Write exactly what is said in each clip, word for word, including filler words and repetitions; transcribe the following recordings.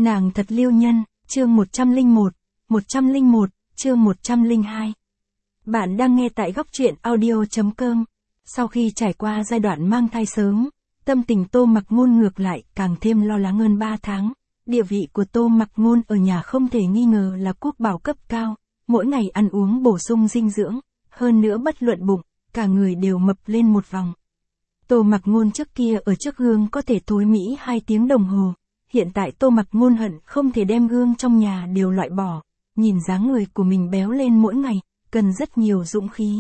Nàng thật liêu nhân, chương một trăm lẻ một, một trăm lẻ một, chương một trăm lẻ hai. Bạn đang nghe tại góc truyện audio chấm com. Sau khi trải qua giai đoạn mang thai sớm, tâm tình Tô Mặc Ngôn ngược lại càng thêm lo lắng hơn ba tháng. Địa vị của Tô Mặc Ngôn ở nhà không thể nghi ngờ là quốc bảo cấp cao, mỗi ngày ăn uống bổ sung dinh dưỡng, hơn nữa bất luận bụng, cả người đều mập lên một vòng. Tô Mặc Ngôn trước kia ở trước gương có thể thối mỹ hai tiếng đồng hồ, hiện tại Tô Mặc Ngôn hận không thể đem gương trong nhà đều loại bỏ, nhìn dáng người của mình béo lên mỗi ngày, cần rất nhiều dũng khí.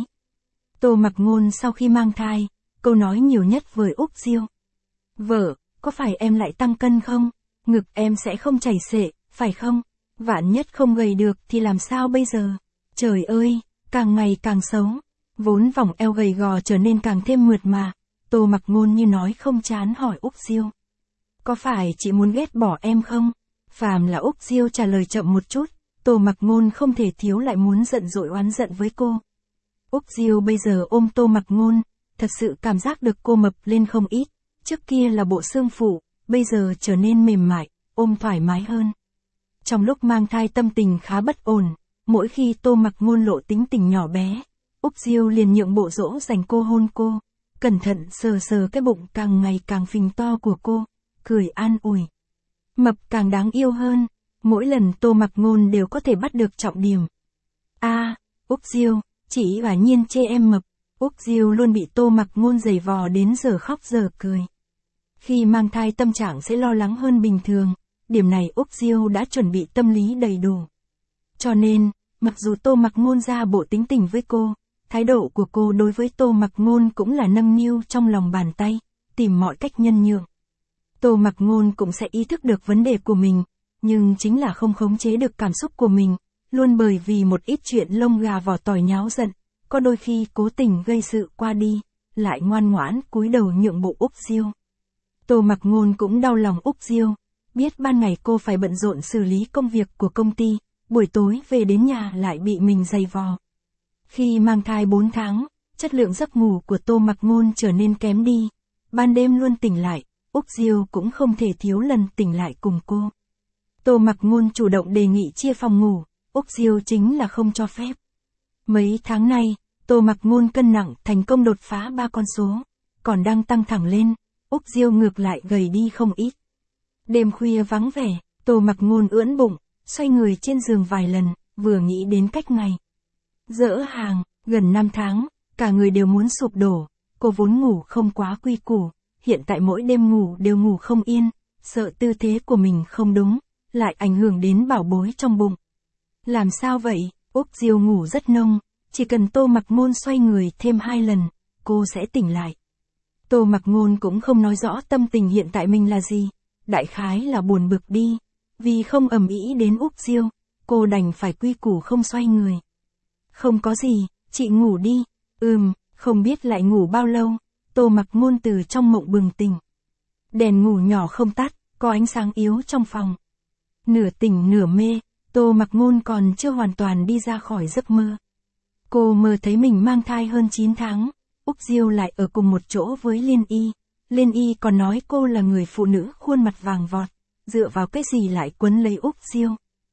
Tô Mặc Ngôn sau khi mang thai, câu nói nhiều nhất với Úc Diêu: "Vợ, có phải em lại tăng cân không? Ngực em sẽ không chảy xệ, phải không? Vạn nhất không gầy được thì làm sao bây giờ? Trời ơi, càng ngày càng xấu." Vốn vòng eo gầy gò trở nên càng thêm mượt mà, Tô Mặc Ngôn như nói không chán hỏi Úc Diêu: "Có phải chị muốn ghét bỏ em không?" Phàm là Úc Diêu trả lời chậm một chút, Tô Mặc Ngôn không thể thiếu lại muốn giận dỗi oán giận với cô. Úc Diêu bây giờ ôm Tô Mặc Ngôn, thật sự cảm giác được cô mập lên không ít, trước kia là bộ xương phụ, bây giờ trở nên mềm mại, ôm thoải mái hơn. Trong lúc mang thai tâm tình khá bất ổn, mỗi khi Tô Mặc Ngôn lộ tính tình nhỏ bé, Úc Diêu liền nhượng bộ dỗ dành cô hôn cô, cẩn thận sờ sờ cái bụng càng ngày càng phình to của cô, cười an ủi. Mập càng đáng yêu hơn, mỗi lần Tô Mặc Ngôn đều có thể bắt được trọng điểm. "A, à, Úc Diêu, chị quả nhiên chê em mập." Úc Diêu luôn bị Tô Mặc Ngôn giày vò đến giờ khóc giờ cười. Khi mang thai tâm trạng sẽ lo lắng hơn bình thường, điểm này Úc Diêu đã chuẩn bị tâm lý đầy đủ. Cho nên, mặc dù Tô Mặc Ngôn ra bộ tính tình với cô, thái độ của cô đối với Tô Mặc Ngôn cũng là nâng niu trong lòng bàn tay, tìm mọi cách nhân nhượng. Tô Mặc Ngôn cũng sẽ ý thức được vấn đề của mình, nhưng chính là không khống chế được cảm xúc của mình, luôn bởi vì một ít chuyện lông gà vỏ tỏi nháo giận, có đôi khi cố tình gây sự qua đi, lại ngoan ngoãn cúi đầu nhượng bộ Úc Diêu. Tô Mặc Ngôn cũng đau lòng Úc Diêu, biết ban ngày cô phải bận rộn xử lý công việc của công ty, buổi tối về đến nhà lại bị mình giày vò. Khi mang thai bốn tháng, chất lượng giấc ngủ của Tô Mặc Ngôn trở nên kém đi, ban đêm luôn tỉnh lại, Úc Diêu cũng không thể thiếu lần tỉnh lại cùng cô. Tô Mặc Ngôn chủ động đề nghị chia phòng ngủ, Úc Diêu chính là không cho phép. Mấy tháng nay, Tô Mặc Ngôn cân nặng thành công đột phá ba con số, còn đang tăng thẳng lên, Úc Diêu ngược lại gầy đi không ít. Đêm khuya vắng vẻ, Tô Mặc Ngôn ưỡn bụng, xoay người trên giường vài lần, vừa nghĩ đến cách ngày dỡ hàng, gần năm tháng, cả người đều muốn sụp đổ, cô vốn ngủ không quá quy củ, hiện tại mỗi đêm ngủ đều ngủ không yên, sợ tư thế của mình không đúng, lại ảnh hưởng đến bảo bối trong bụng. Làm sao vậy? Úc Diêu ngủ rất nông, chỉ cần Tô Mặc Ngôn xoay người thêm hai lần, cô sẽ tỉnh lại. Tô Mặc Ngôn cũng không nói rõ tâm tình hiện tại mình là gì, đại khái là buồn bực đi, vì không ầm ĩ đến Úc Diêu, cô đành phải quy củ không xoay người. "Không có gì, chị ngủ đi." Ừm, không biết lại ngủ bao lâu, Tô Mặc Ngôn từ trong mộng bừng tỉnh. Đèn ngủ nhỏ không tắt, có ánh sáng yếu trong phòng. Nửa tỉnh nửa mê, Tô Mặc Ngôn còn chưa hoàn toàn đi ra khỏi giấc mơ. Cô mơ thấy mình mang thai hơn chín tháng, Úc Diêu lại ở cùng một chỗ với Liên Y. Liên Y còn nói cô là người phụ nữ khuôn mặt vàng vọt, dựa vào cái gì lại quấn lấy Úc Diêu.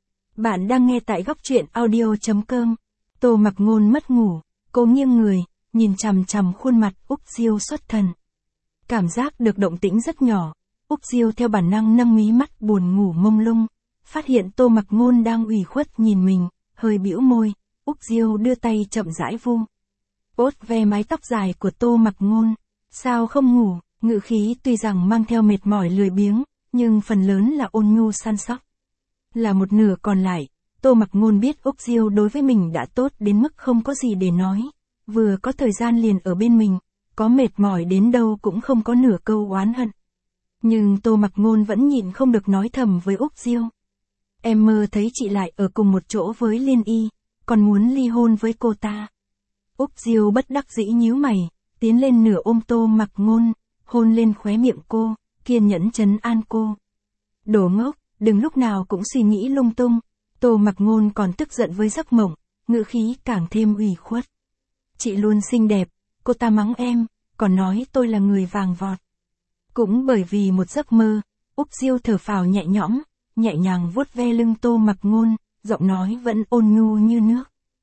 Bạn đang nghe tại góc truyện audio chấm com. Tô Mặc Ngôn mất ngủ, cô nghiêng người, nhìn chằm chằm khuôn mặt Úc Diêu xuất thần. Cảm giác được động tĩnh rất nhỏ, Úc Diêu theo bản năng nâng mí mắt buồn ngủ mông lung, phát hiện Tô Mặc Ngôn đang ủy khuất nhìn mình, hơi bĩu môi, Úc Diêu đưa tay chậm rãi vu vuốt ve mái tóc dài của Tô Mặc Ngôn. "Sao không ngủ?" Ngữ khí tuy rằng mang theo mệt mỏi lười biếng, nhưng phần lớn là ôn nhu săn sóc. Là một nửa còn lại, Tô Mặc Ngôn biết Úc Diêu đối với mình đã tốt đến mức không có gì để nói, vừa có thời gian liền ở bên mình, có mệt mỏi đến đâu cũng không có nửa câu oán hận. Nhưng Tô Mặc Ngôn vẫn nhịn không được nói thầm với Úc Diêu: "Em mơ thấy chị lại ở cùng một chỗ với Liên Y, còn muốn ly hôn với cô ta." Úc Diêu bất đắc dĩ nhíu mày, tiến lên nửa ôm Tô Mặc Ngôn, hôn lên khóe miệng cô, kiên nhẫn trấn an cô. "Đồ ngốc, đừng lúc nào cũng suy nghĩ lung tung." Tô Mặc Ngôn còn tức giận với giấc mộng, ngữ khí càng thêm ủy khuất. "Chị luôn xinh đẹp, cô ta mắng em, còn nói tôi là người vàng vọt." Cũng bởi vì một giấc mơ, Úc Diêu thở phào nhẹ nhõm, nhẹ nhàng vuốt ve lưng Tô Mặc Ngôn, giọng nói vẫn ôn nhu như nước.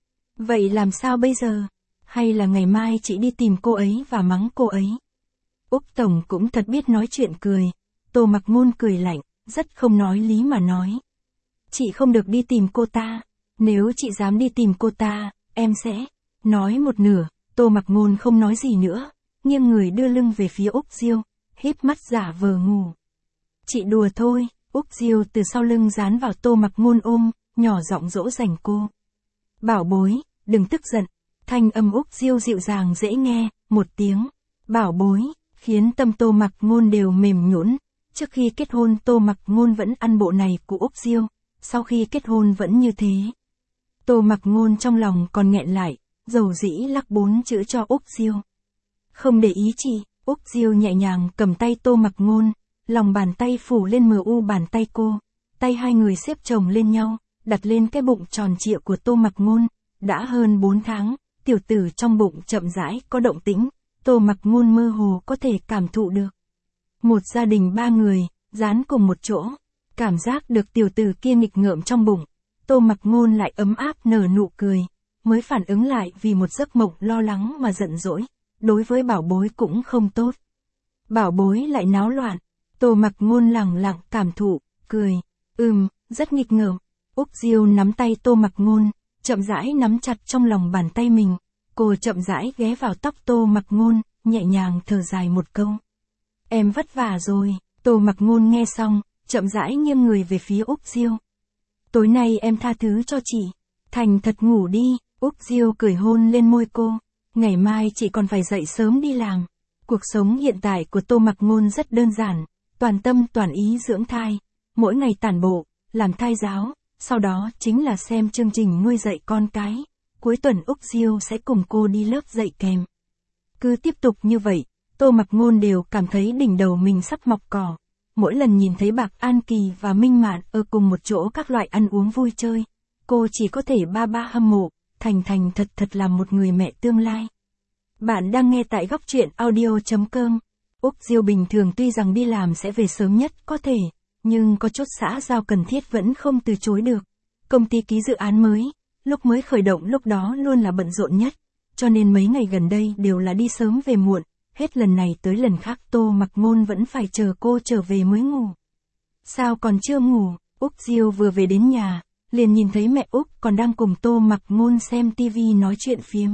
Vậy làm sao bây giờ? Hay là ngày mai chị đi tìm cô ấy và mắng cô ấy? Úc Tổng cũng thật biết nói chuyện cười. Tô Mặc Ngôn cười lạnh, rất không nói lý mà nói. Chị không được đi tìm cô ta. Nếu chị dám đi tìm cô ta, em sẽ... Nói một nửa, Tô Mặc Ngôn không nói gì nữa, nghiêng người đưa lưng về phía Úc Diêu, híp mắt giả vờ ngủ. Chị đùa thôi. Úc Diêu từ sau lưng dán vào Tô Mặc Ngôn ôm, nhỏ giọng dỗ dành cô. Bảo bối, đừng tức giận. Thanh âm Úc Diêu dịu dàng dễ nghe, một tiếng. Bảo bối, khiến tâm Tô Mặc Ngôn đều mềm nhũn. Trước khi kết hôn Tô Mặc Ngôn vẫn ăn bộ này của Úc Diêu, sau khi kết hôn vẫn như thế. Tô Mặc Ngôn trong lòng còn nghẹn lại, dầu dĩ lắc bốn chữ cho Úc Diêu. Không để ý chị. Úc Diêu nhẹ nhàng cầm tay Tô Mặc Ngôn, lòng bàn tay phủ lên mờ u bàn tay cô, tay hai người xếp chồng lên nhau, đặt lên cái bụng tròn trịa của Tô Mặc Ngôn. Đã hơn bốn tháng, tiểu tử trong bụng chậm rãi có động tĩnh, Tô Mặc Ngôn mơ hồ có thể cảm thụ được. Một gia đình ba người, dán cùng một chỗ, cảm giác được tiểu tử kia nghịch ngợm trong bụng, Tô Mặc Ngôn lại ấm áp nở nụ cười, mới phản ứng lại vì một giấc mộng lo lắng mà giận dỗi, đối với bảo bối cũng không tốt. Bảo bối lại náo loạn, Tô Mặc Ngôn lẳng lặng cảm thụ, cười, ừm, rất nghịch ngợm. Úc Diêu nắm tay Tô Mặc Ngôn, chậm rãi nắm chặt trong lòng bàn tay mình, cô chậm rãi ghé vào tóc Tô Mặc Ngôn, nhẹ nhàng thở dài một câu. Em vất vả rồi. Tô Mặc Ngôn nghe xong, chậm rãi nghiêng người về phía Úc Diêu. Tối nay em tha thứ cho chị, thành thật ngủ đi. Úc Diêu cười hôn lên môi cô, ngày mai chị còn phải dậy sớm đi làm. Cuộc sống hiện tại của Tô Mặc Ngôn rất đơn giản, toàn tâm toàn ý dưỡng thai, mỗi ngày tản bộ, làm thai giáo, sau đó chính là xem chương trình nuôi dạy con cái. Cuối tuần Úc Diêu sẽ cùng cô đi lớp dạy kèm. Cứ tiếp tục như vậy, Tô Mặc Ngôn đều cảm thấy đỉnh đầu mình sắp mọc cỏ. Mỗi lần nhìn thấy Bạc An Kỳ và Minh Mạn ở cùng một chỗ các loại ăn uống vui chơi, cô chỉ có thể ba ba hâm mộ, thành thành thật thật làm một người mẹ tương lai. Bạn đang nghe tại góc truyện audio chấm com. Úc Diêu bình thường tuy rằng đi làm sẽ về sớm nhất có thể, nhưng có chút xã giao cần thiết vẫn không từ chối được. Công ty ký dự án mới, lúc mới khởi động lúc đó luôn là bận rộn nhất, cho nên mấy ngày gần đây đều là đi sớm về muộn, hết lần này tới lần khác Tô Mặc Ngôn vẫn phải chờ cô trở về mới ngủ. Sao còn chưa ngủ? Úc Diêu vừa về đến nhà, liền nhìn thấy mẹ Úc còn đang cùng Tô Mặc Ngôn xem tivi nói chuyện phiếm.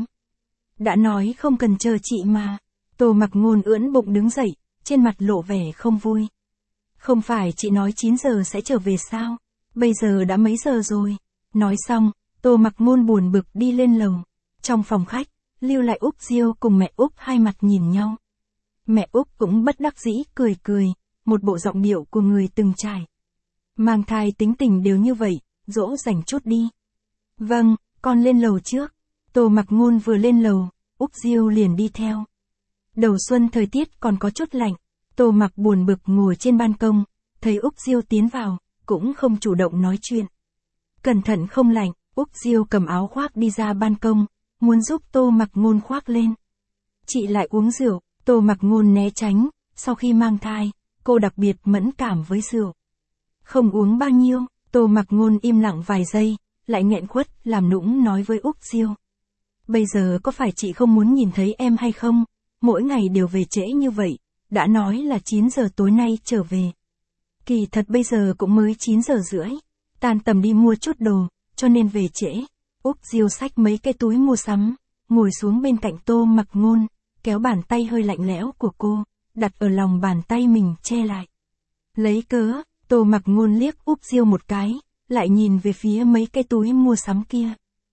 Đã nói không cần chờ chị mà. Tô Mặc Ngôn ưỡn bụng đứng dậy, trên mặt lộ vẻ không vui. Không phải chị nói chín giờ sẽ trở về sao? Bây giờ đã mấy giờ rồi? Nói xong, Tô Mặc Ngôn buồn bực đi lên lầu. Trong phòng khách, lưu lại Úc Diêu cùng mẹ Úc hai mặt nhìn nhau. Mẹ Úc cũng bất đắc dĩ cười cười, một bộ giọng điệu của người từng trải. Mang thai tính tình đều như vậy, dỗ dành chút đi. Vâng, con lên lầu trước. Tô Mặc Ngôn vừa lên lầu, Úc Diêu liền đi theo. Đầu xuân thời tiết còn có chút lạnh, Tô Mặc buồn bực ngồi trên ban công, thấy Úc Diêu tiến vào, cũng không chủ động nói chuyện. Cẩn thận không lạnh, Úc Diêu cầm áo khoác đi ra ban công, muốn giúp Tô Mặc Ngôn khoác lên. Chị lại uống rượu. Tô Mặc Ngôn né tránh, sau khi mang thai, cô đặc biệt mẫn cảm với rượu. Không uống bao nhiêu. Tô Mặc Ngôn im lặng vài giây, lại nghẹn khuất, làm nũng nói với Úc Diêu. Bây giờ có phải chị không muốn nhìn thấy em hay không? Mỗi ngày đều về trễ như vậy, đã nói là chín giờ tối nay trở về. Kỳ thật bây giờ cũng mới chín giờ rưỡi, tan tầm đi mua chút đồ, cho nên về trễ. Úc Diêu xách mấy cái túi mua sắm, ngồi xuống bên cạnh Tô Mặc Ngôn, kéo bàn tay hơi lạnh lẽo của cô, đặt ở lòng bàn tay mình che lại. Lấy cớ, Tô Mặc Ngôn liếc Úc Diêu một cái, lại nhìn về phía mấy cái túi mua sắm kia.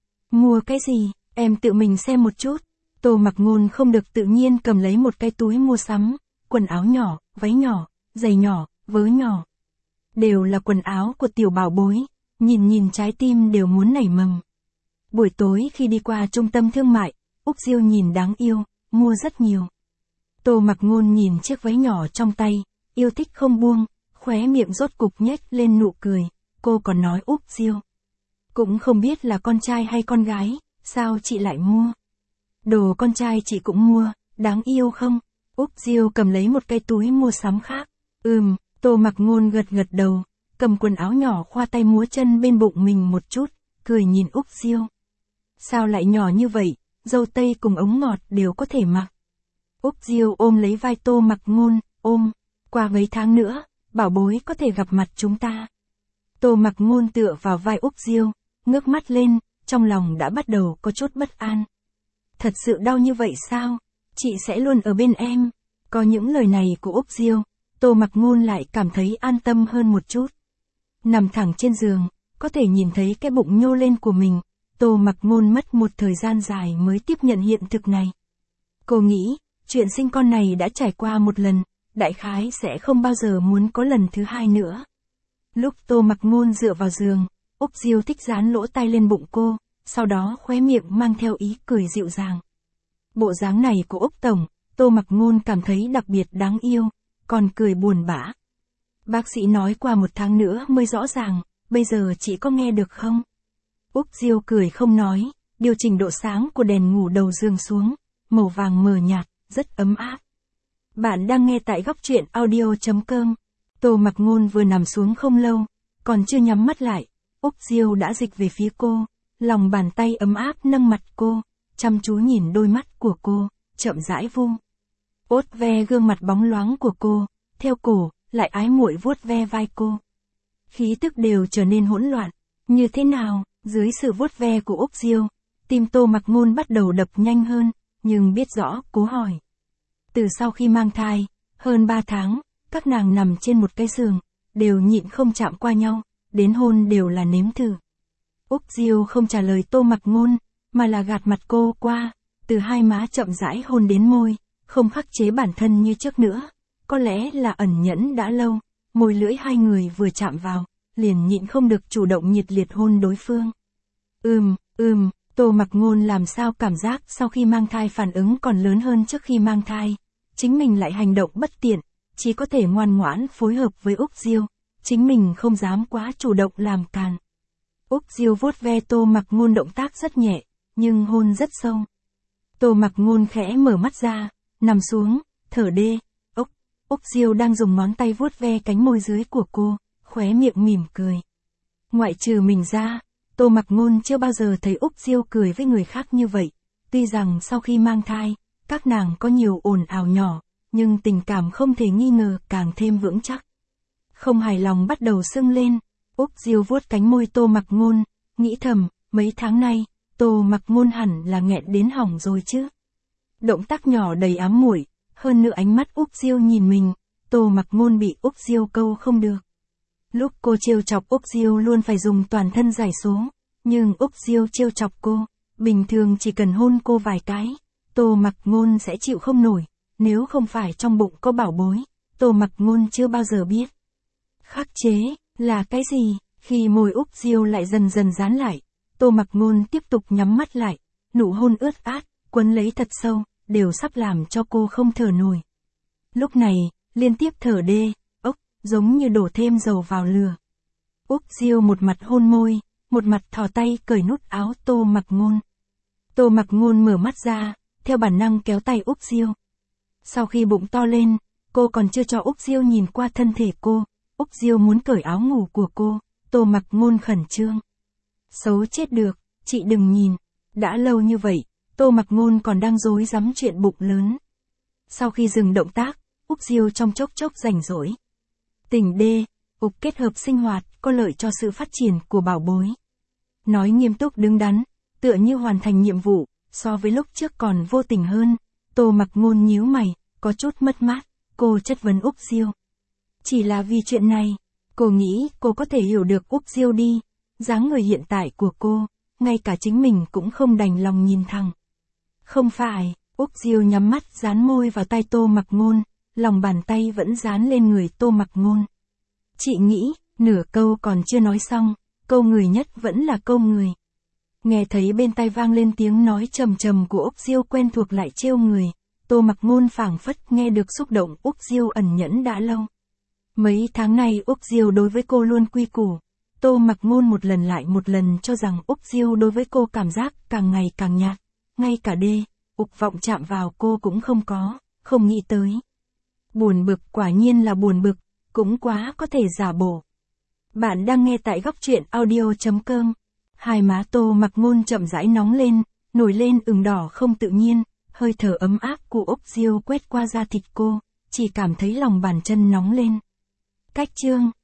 Mua cái gì, em tự mình xem một chút. Tô Mặc Ngôn không được tự nhiên cầm lấy một cái túi mua sắm, quần áo nhỏ, váy nhỏ, giày nhỏ, vớ nhỏ. Đều là quần áo của tiểu bảo bối, nhìn nhìn trái tim đều muốn nảy mầm. Buổi tối khi đi qua trung tâm thương mại, Úc Diêu nhìn đáng yêu, mua rất nhiều. Tô Mặc Ngôn nhìn chiếc váy nhỏ trong tay, yêu thích không buông, khóe miệng rốt cục nhếch lên nụ cười, cô còn nói Úc Diêu. Cũng không biết là con trai hay con gái, sao chị lại mua? Đồ con trai chị cũng mua, đáng yêu không? Úc Diêu cầm lấy một cái túi mua sắm khác. Ừm, Tô Mặc Ngôn gật gật đầu, cầm quần áo nhỏ khoa tay múa chân bên bụng mình một chút, cười nhìn Úc Diêu. Sao lại nhỏ như vậy, dâu tây cùng ống ngọt đều có thể mặc. Úc Diêu ôm lấy vai Tô Mặc Ngôn, ôm, qua mấy tháng nữa, bảo bối có thể gặp mặt chúng ta. Tô Mặc Ngôn tựa vào vai Úc Diêu, ngước mắt lên, trong lòng đã bắt đầu có chút bất an. Thật sự đau như vậy sao? Chị sẽ luôn ở bên em. Có những lời này của Úc Diêu, Tô Mặc Ngôn lại cảm thấy an tâm hơn một chút. Nằm thẳng trên giường, có thể nhìn thấy cái bụng nhô lên của mình, Tô Mặc Ngôn mất một thời gian dài mới tiếp nhận hiện thực này. Cô nghĩ, chuyện sinh con này đã trải qua một lần, đại khái sẽ không bao giờ muốn có lần thứ hai nữa. Lúc Tô Mặc Ngôn dựa vào giường, Úc Diêu thích dán lỗ tai lên bụng cô, sau đó khóe miệng mang theo ý cười dịu dàng. Bộ dáng này của Úc Tổng, Tô Mặc Ngôn cảm thấy đặc biệt đáng yêu, còn cười buồn bã. Bác sĩ nói qua một tháng nữa mới rõ ràng, bây giờ chị có nghe được không? Úc Diêu cười không nói, điều chỉnh độ sáng của đèn ngủ đầu giường xuống, màu vàng mờ nhạt, rất ấm áp. Bạn đang nghe tại góc truyện audio chấm com. Tô Mặc Ngôn vừa nằm xuống không lâu, còn chưa nhắm mắt lại, Úc Diêu đã dịch về phía cô, lòng bàn tay ấm áp nâng mặt cô, chăm chú nhìn đôi mắt của cô, chậm rãi vung. Vuốt ve gương mặt bóng loáng của cô, theo cổ, lại ái muội vuốt ve vai cô. Khí tức đều trở nên hỗn loạn, như thế nào, dưới sự vuốt ve của Úc Diêu, tim Tô Mặc Ngôn bắt đầu đập nhanh hơn, nhưng biết rõ, cố hỏi. Từ sau khi mang thai, hơn ba tháng, các nàng nằm trên một cái giường, đều nhịn không chạm qua nhau, đến hôn đều là nếm thử. Úc Diêu không trả lời Tô Mặc Ngôn, mà là gạt mặt cô qua, từ hai má chậm rãi hôn đến môi, không khắc chế bản thân như trước nữa. Có lẽ là ẩn nhẫn đã lâu, môi lưỡi hai người vừa chạm vào, liền nhịn không được chủ động nhiệt liệt hôn đối phương. Ừm, ừm, Tô Mặc Ngôn làm sao cảm giác sau khi mang thai phản ứng còn lớn hơn trước khi mang thai. Chính mình lại hành động bất tiện, chỉ có thể ngoan ngoãn phối hợp với Úc Diêu, chính mình không dám quá chủ động làm càn. Úc Diêu vuốt ve Tô Mặc Ngôn động tác rất nhẹ, nhưng hôn rất sâu. Tô Mặc Ngôn khẽ mở mắt ra, nằm xuống, thở đê. Úc, Úc Diêu đang dùng ngón tay vuốt ve cánh môi dưới của cô, khóe miệng mỉm cười. Ngoại trừ mình ra, Tô Mặc Ngôn chưa bao giờ thấy Úc Diêu cười với người khác như vậy. Tuy rằng sau khi mang thai, các nàng có nhiều ồn ào nhỏ, nhưng tình cảm không thể nghi ngờ càng thêm vững chắc. Không hài lòng bắt đầu sưng lên, Úc Diêu vuốt cánh môi Tô Mặc Ngôn, nghĩ thầm, mấy tháng nay, Tô Mặc Ngôn hẳn là nghẹn đến hỏng rồi chứ. Động tác nhỏ đầy ám muội, hơn nữa ánh mắt Úc Diêu nhìn mình, Tô Mặc Ngôn bị Úc Diêu câu không được. Lúc cô trêu chọc Úc Diêu luôn phải dùng toàn thân giải số, nhưng Úc Diêu trêu chọc cô, bình thường chỉ cần hôn cô vài cái, Tô Mặc Ngôn sẽ chịu không nổi, nếu không phải trong bụng có bảo bối, Tô Mặc Ngôn chưa bao giờ biết. Khắc chế, là cái gì? Khi môi Úc Diêu lại dần dần dán lại, Tô Mặc Ngôn tiếp tục nhắm mắt lại, nụ hôn ướt át, quấn lấy thật sâu, đều sắp làm cho cô không thở nổi. Lúc này, liên tiếp thở đê, ốc, giống như đổ thêm dầu vào lửa. Úc Diêu một mặt hôn môi, một mặt thò tay cởi nút áo Tô Mặc Ngôn. Tô Mặc Ngôn mở mắt ra, theo bản năng kéo tay Úc Diêu. Sau khi bụng to lên, cô còn chưa cho Úc Diêu nhìn qua thân thể cô, Úc Diêu muốn cởi áo ngủ của cô, Tô Mặc Ngôn khẩn trương. Xấu chết được, chị đừng nhìn, đã lâu như vậy, Tô Mặc Ngôn còn đang rối rắm chuyện bụng lớn. Sau khi dừng động tác, Úc Diêu trong chốc chốc rảnh rỗi. Tình đê, Úc kết hợp sinh hoạt, có lợi cho sự phát triển của bảo bối. Nói nghiêm túc đứng đắn, tựa như hoàn thành nhiệm vụ, so với lúc trước còn vô tình hơn. Tô Mặc Ngôn nhíu mày, có chút mất mát, cô chất vấn Úc Diêu. Chỉ là vì chuyện này, cô nghĩ cô có thể hiểu được Úc Diêu đi, dáng người hiện tại của cô, ngay cả chính mình cũng không đành lòng nhìn thẳng. Không phải, Úc Diêu nhắm mắt dán môi vào tay Tô Mặc Ngôn, lòng bàn tay vẫn dán lên người Tô Mặc Ngôn. Chị nghĩ, nửa câu còn chưa nói xong, câu người nhất vẫn là câu người. Nghe thấy bên tai vang lên tiếng nói trầm trầm của Úc Diêu quen thuộc lại trêu người, Tô Mặc Ngôn phảng phất nghe được xúc động Úc Diêu ẩn nhẫn đã lâu. Mấy tháng nay Úc Diêu đối với cô luôn quy củ, Tô Mặc Ngôn một lần lại một lần cho rằng Úc Diêu đối với cô cảm giác càng ngày càng nhạt, ngay cả đê, Úc vọng chạm vào cô cũng không có, không nghĩ tới. Buồn bực, quả nhiên là buồn bực, cũng quá có thể giả bộ. Bạn đang nghe tại góc truyện audio.com. Hai má Tô Mặc Ngôn chậm rãi nóng lên, nổi lên ửng đỏ không tự nhiên, hơi thở ấm áp của ốc diêu quét qua da thịt cô, chỉ cảm thấy lòng bàn chân nóng lên. Cách chương